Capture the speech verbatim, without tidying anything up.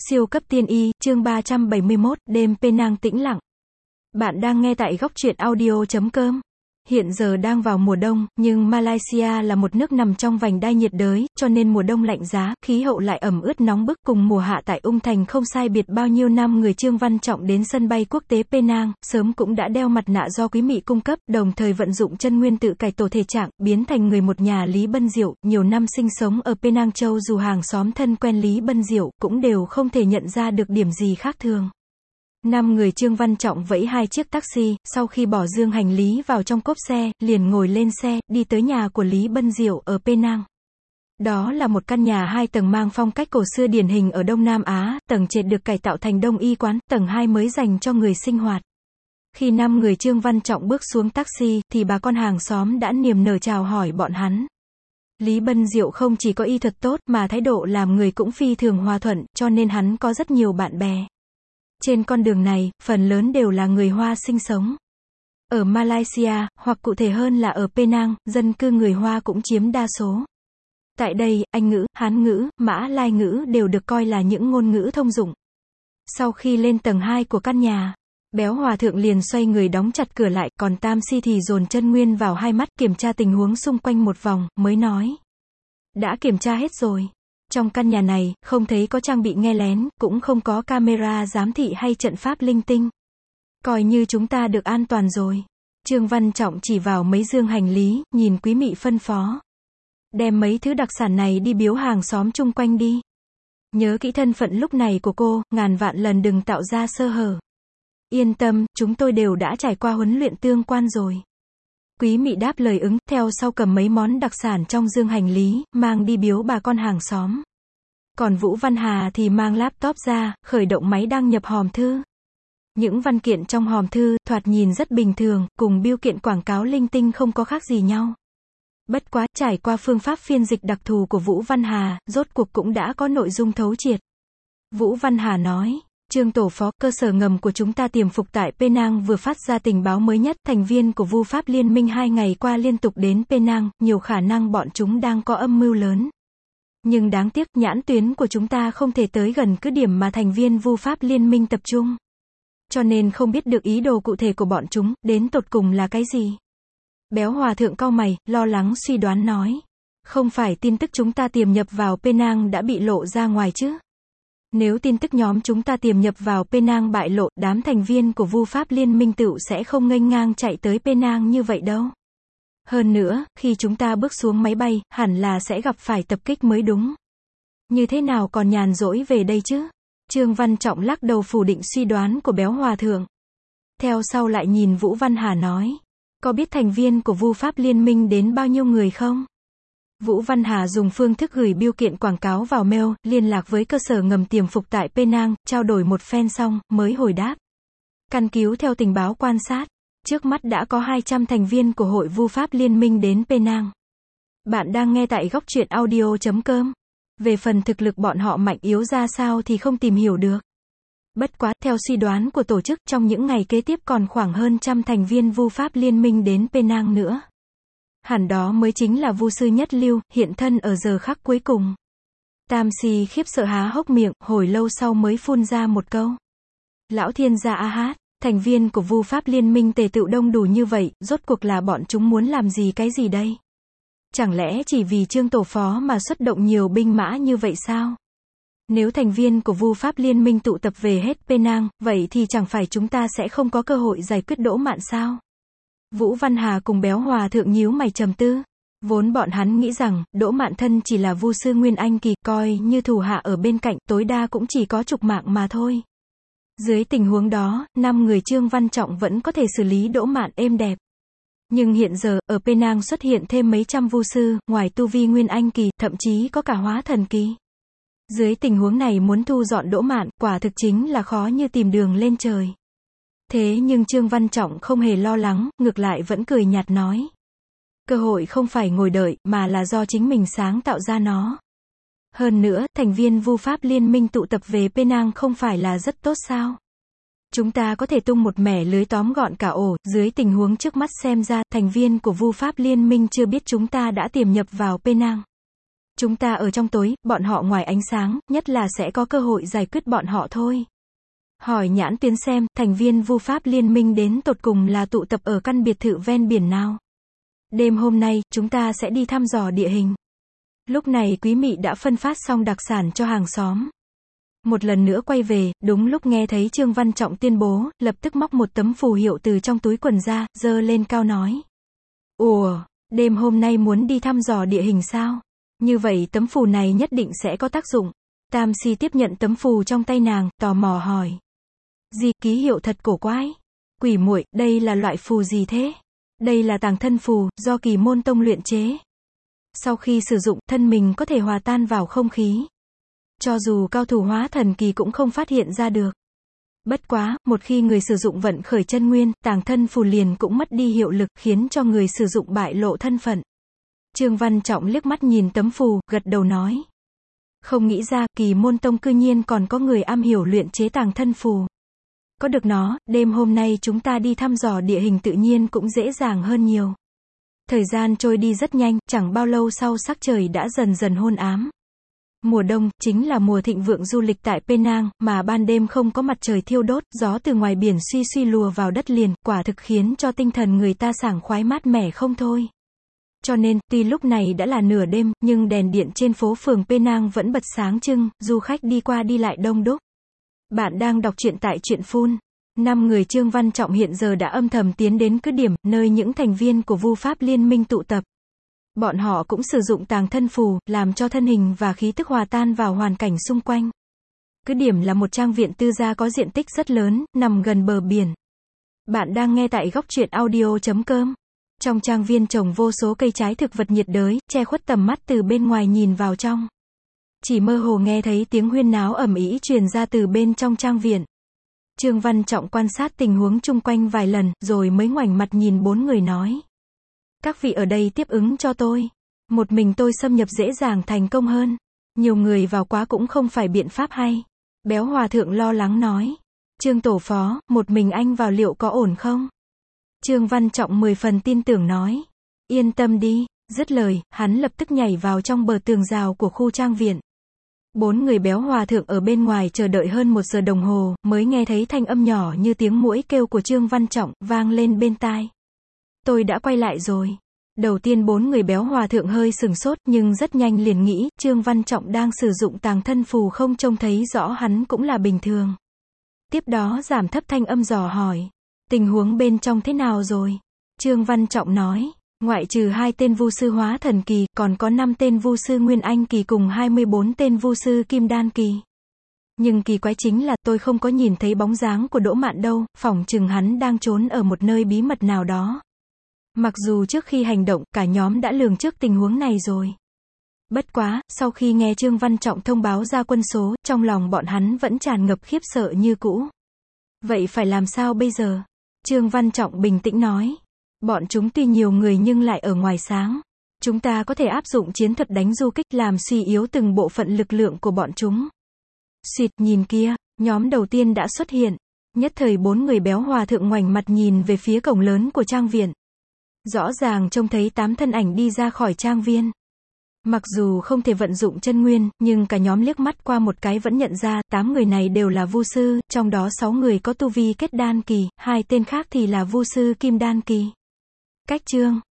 Siêu cấp tiên y, chương ba trăm bảy mươi mốt, đêm Penang tĩnh lặng. Bạn đang nghe tại góc truyện audio chấm com. Hiện giờ đang vào mùa đông, nhưng Malaysia là một nước nằm trong vành đai nhiệt đới, cho nên mùa đông lạnh giá, khí hậu lại ẩm ướt nóng bức, cùng mùa hạ tại Ung Thành không sai biệt bao nhiêu. Năm người Trương Văn Trọng đến sân bay quốc tế Penang, sớm cũng đã đeo mặt nạ do quý mị cung cấp, đồng thời vận dụng chân nguyên tự cải tổ thể trạng, biến thành người một nhà Lý Bân Diệu. Nhiều năm sinh sống ở Penang Châu, dù hàng xóm thân quen Lý Bân Diệu, cũng đều không thể nhận ra được điểm gì khác thường. Năm người Trương Văn Trọng vẫy hai chiếc taxi, sau khi bỏ dương hành lý vào trong cốp xe, liền ngồi lên xe, đi tới nhà của Lý Bân Diệu ở Penang. Đó là một căn nhà hai tầng mang phong cách cổ xưa điển hình ở Đông Nam Á, tầng trệt được cải tạo thành đông y quán, tầng hai mới dành cho người sinh hoạt. Khi năm người Trương Văn Trọng bước xuống taxi, thì bà con hàng xóm đã niềm nở chào hỏi bọn hắn. Lý Bân Diệu không chỉ có y thuật tốt, mà thái độ làm người cũng phi thường hòa thuận, cho nên hắn có rất nhiều bạn bè. Trên con đường này, phần lớn đều là người Hoa sinh sống. Ở Malaysia, hoặc cụ thể hơn là ở Penang, dân cư người Hoa cũng chiếm đa số. Tại đây, Anh ngữ, Hán ngữ, Mã Lai ngữ đều được coi là những ngôn ngữ thông dụng. Sau khi lên tầng hai của căn nhà, Béo Hòa Thượng liền xoay người đóng chặt cửa lại, còn Tam Si thì dồn chân nguyên vào hai mắt, kiểm tra tình huống xung quanh một vòng, mới nói. Đã kiểm tra hết rồi. Trong căn nhà này, không thấy có trang bị nghe lén, cũng không có camera giám thị hay trận pháp linh tinh. Coi như chúng ta được an toàn rồi. Trương Văn Trọng chỉ vào mấy dương hành lý, nhìn quý mị phân phó. Đem mấy thứ đặc sản này đi biếu hàng xóm chung quanh đi. Nhớ kỹ thân phận lúc này của cô, ngàn vạn lần đừng tạo ra sơ hở. Yên tâm, chúng tôi đều đã trải qua huấn luyện tương quan rồi. Quý mị đáp lời ứng, theo sau cầm mấy món đặc sản trong dương hành lý, mang đi biếu bà con hàng xóm. Còn Vũ Văn Hà thì mang laptop ra, khởi động máy đăng nhập hòm thư. Những văn kiện trong hòm thư, thoạt nhìn rất bình thường, cùng bưu kiện quảng cáo linh tinh không có khác gì nhau. Bất quá, trải qua phương pháp phiên dịch đặc thù của Vũ Văn Hà, rốt cuộc cũng đã có nội dung thấu triệt. Vũ Văn Hà nói. Trương tổ phó, cơ sở ngầm của chúng ta tiềm phục tại Penang vừa phát ra tình báo mới nhất, thành viên của Vu Pháp Liên minh hai ngày qua liên tục đến Penang, nhiều khả năng bọn chúng đang có âm mưu lớn. Nhưng đáng tiếc, nhãn tuyến của chúng ta không thể tới gần cứ điểm mà thành viên Vu Pháp Liên minh tập trung. Cho nên không biết được ý đồ cụ thể của bọn chúng, đến tột cùng là cái gì. Béo Hòa Thượng cau mày, lo lắng suy đoán nói. Không phải tin tức chúng ta tiềm nhập vào Penang đã bị lộ ra ngoài chứ? Nếu tin tức nhóm chúng ta tiềm nhập vào Penang bại lộ, đám thành viên của Vu Pháp Liên minh tựu sẽ không nghênh ngang chạy tới Penang như vậy đâu. Hơn nữa, khi chúng ta bước xuống máy bay, hẳn là sẽ gặp phải tập kích mới đúng. Như thế nào còn nhàn rỗi về đây chứ? Trương Văn Trọng lắc đầu phủ định suy đoán của Béo Hòa Thượng. Theo sau lại nhìn Vũ Văn Hà nói. Có biết thành viên của Vu Pháp Liên minh đến bao nhiêu người không? Vũ Văn Hà dùng phương thức gửi bưu kiện quảng cáo vào mail, liên lạc với cơ sở ngầm tiềm phục tại Penang, trao đổi một phen xong, mới hồi đáp. Căn cứ theo tình báo quan sát, trước mắt đã có hai trăm thành viên của hội Vu Pháp Liên minh đến Penang. Bạn đang nghe tại góc truyện audio chấm com. Về phần thực lực bọn họ mạnh yếu ra sao thì không tìm hiểu được. Bất quá, theo suy đoán của tổ chức, trong những ngày kế tiếp còn khoảng hơn trăm thành viên Vu Pháp Liên minh đến Penang nữa. Hẳn đó mới chính là Vu sư nhất lưu, hiện thân ở giờ khắc cuối cùng. Tam Si khiếp sợ há hốc miệng, hồi lâu sau mới phun ra một câu. Lão thiên gia a hát, thành viên của Vu Pháp Liên minh tề tựu đông đủ như vậy, rốt cuộc là bọn chúng muốn làm gì cái gì đây? Chẳng lẽ chỉ vì Trương tổ phó mà xuất động nhiều binh mã như vậy sao? Nếu thành viên của Vu Pháp Liên minh tụ tập về hết Penang, vậy thì chẳng phải chúng ta sẽ không có cơ hội giải quyết Đỗ Mạn sao? Vũ Văn Hà cùng Béo Hòa Thượng nhíu mày trầm tư. Vốn bọn hắn nghĩ rằng, Đỗ Mạn thân chỉ là Vu sư Nguyên Anh kỳ, coi như thủ hạ ở bên cạnh, tối đa cũng chỉ có chục mạng mà thôi. Dưới tình huống đó, năm người Trương Văn Trọng vẫn có thể xử lý Đỗ Mạn êm đẹp. Nhưng hiện giờ, ở Penang xuất hiện thêm mấy trăm Vu sư, ngoài tu vi Nguyên Anh kỳ, thậm chí có cả hóa thần kỳ. Dưới tình huống này muốn thu dọn Đỗ Mạn, quả thực chính là khó như tìm đường lên trời. Thế nhưng Trương Văn Trọng không hề lo lắng, ngược lại vẫn cười nhạt nói. Cơ hội không phải ngồi đợi, mà là do chính mình sáng tạo ra nó. Hơn nữa, thành viên Vu Pháp Liên minh tụ tập về Penang không phải là rất tốt sao? Chúng ta có thể tung một mẻ lưới tóm gọn cả ổ, dưới tình huống trước mắt xem ra, thành viên của Vu Pháp Liên minh chưa biết chúng ta đã tiềm nhập vào Penang. Chúng ta ở trong tối, bọn họ ngoài ánh sáng, nhất là sẽ có cơ hội giải quyết bọn họ thôi. Hỏi Nhãn Tuyến xem, thành viên vu pháp liên minh đến tột cùng là tụ tập ở căn biệt thự ven biển nào. Đêm hôm nay, chúng ta sẽ đi thăm dò địa hình. Lúc này Quý Mị đã phân phát xong đặc sản cho hàng xóm. Một lần nữa quay về, đúng lúc nghe thấy Trương Văn Trọng tuyên bố, lập tức móc một tấm phù hiệu từ trong túi quần ra, giơ lên cao nói. Ủa, đêm hôm nay muốn đi thăm dò địa hình sao? Như vậy tấm phù này nhất định sẽ có tác dụng. Tam Si tiếp nhận tấm phù trong tay nàng, tò mò hỏi. Gì, ký hiệu thật cổ quái. Quỷ muội, đây là loại phù gì thế? Đây là tàng thân phù, do Kỳ Môn Tông luyện chế. Sau khi sử dụng, thân mình có thể hòa tan vào không khí. Cho dù cao thủ hóa thần kỳ cũng không phát hiện ra được. Bất quá, một khi người sử dụng vận khởi chân nguyên, tàng thân phù liền cũng mất đi hiệu lực, khiến cho người sử dụng bại lộ thân phận. Trương Văn Trọng liếc mắt nhìn tấm phù, gật đầu nói. Không nghĩ ra, Kỳ Môn Tông cư nhiên còn có người am hiểu luyện chế tàng thân phù. Có được nó, đêm hôm nay chúng ta đi thăm dò địa hình tự nhiên cũng dễ dàng hơn nhiều. Thời gian trôi đi rất nhanh, chẳng bao lâu sau sắc trời đã dần dần hôn ám. Mùa đông, chính là mùa thịnh vượng du lịch tại Penang, mà ban đêm không có mặt trời thiêu đốt, gió từ ngoài biển suy suy lùa vào đất liền, quả thực khiến cho tinh thần người ta sảng khoái mát mẻ không thôi. Cho nên, tuy lúc này đã là nửa đêm, nhưng đèn điện trên phố phường Penang vẫn bật sáng trưng, du khách đi qua đi lại đông đúc. Bạn đang đọc truyện tại Truyện Phun. Năm người Trương Văn Trọng hiện giờ đã âm thầm tiến đến cứ điểm, nơi những thành viên của vu pháp liên minh tụ tập. Bọn họ cũng sử dụng tàng thân phù, làm cho thân hình và khí tức hòa tan vào hoàn cảnh xung quanh. Cứ điểm là một trang viện tư gia có diện tích rất lớn, nằm gần bờ biển. Bạn đang nghe tại góc truyện audio chấm com. Trong trang viên trồng vô số cây trái thực vật nhiệt đới, che khuất tầm mắt từ bên ngoài nhìn vào trong. Chỉ mơ hồ nghe thấy tiếng huyên náo ầm ĩ truyền ra từ bên trong trang viện. Trương Văn Trọng quan sát tình huống chung quanh vài lần, rồi mới ngoảnh mặt nhìn bốn người nói. Các vị ở đây tiếp ứng cho tôi. Một mình tôi xâm nhập dễ dàng thành công hơn. Nhiều người vào quá cũng không phải biện pháp hay. Béo Hòa Thượng lo lắng nói. Trương Tổ Phó, một mình anh vào liệu có ổn không? Trương Văn Trọng mười phần tin tưởng nói. Yên tâm đi. Dứt lời, hắn lập tức nhảy vào trong bờ tường rào của khu trang viện. Bốn người Béo Hòa Thượng ở bên ngoài chờ đợi hơn một giờ đồng hồ, mới nghe thấy thanh âm nhỏ như tiếng muỗi kêu của Trương Văn Trọng, vang lên bên tai. Tôi đã quay lại rồi. Đầu tiên bốn người Béo Hòa Thượng hơi sừng sốt, nhưng rất nhanh liền nghĩ, Trương Văn Trọng đang sử dụng tàng thân phù không trông thấy rõ hắn cũng là bình thường. Tiếp đó giảm thấp thanh âm dò hỏi. Tình huống bên trong thế nào rồi? Trương Văn Trọng nói. Ngoại trừ hai tên vu sư hóa thần kỳ, còn có năm tên vu sư nguyên anh kỳ cùng hai mươi bốn tên vu sư kim đan kỳ. Nhưng kỳ quái chính là, tôi không có nhìn thấy bóng dáng của Đỗ Mạn đâu, phỏng chừng hắn đang trốn ở một nơi bí mật nào đó. Mặc dù trước khi hành động, cả nhóm đã lường trước tình huống này rồi. Bất quá, sau khi nghe Trương Văn Trọng thông báo ra quân số, trong lòng bọn hắn vẫn tràn ngập khiếp sợ như cũ. Vậy phải làm sao bây giờ? Trương Văn Trọng bình tĩnh nói. Bọn chúng tuy nhiều người nhưng lại ở ngoài sáng. Chúng ta có thể áp dụng chiến thuật đánh du kích làm suy yếu từng bộ phận lực lượng của bọn chúng. Xịt, nhìn kia, nhóm đầu tiên đã xuất hiện. Nhất thời bốn người Béo Hòa Thượng ngoảnh mặt nhìn về phía cổng lớn của trang viện. Rõ ràng trông thấy tám thân ảnh đi ra khỏi trang viên. Mặc dù không thể vận dụng chân nguyên, nhưng cả nhóm liếc mắt qua một cái vẫn nhận ra, tám người này đều là vu sư, trong đó sáu người có tu vi kết đan kỳ, hai tên khác thì là vu sư kim đan kỳ. Cách chương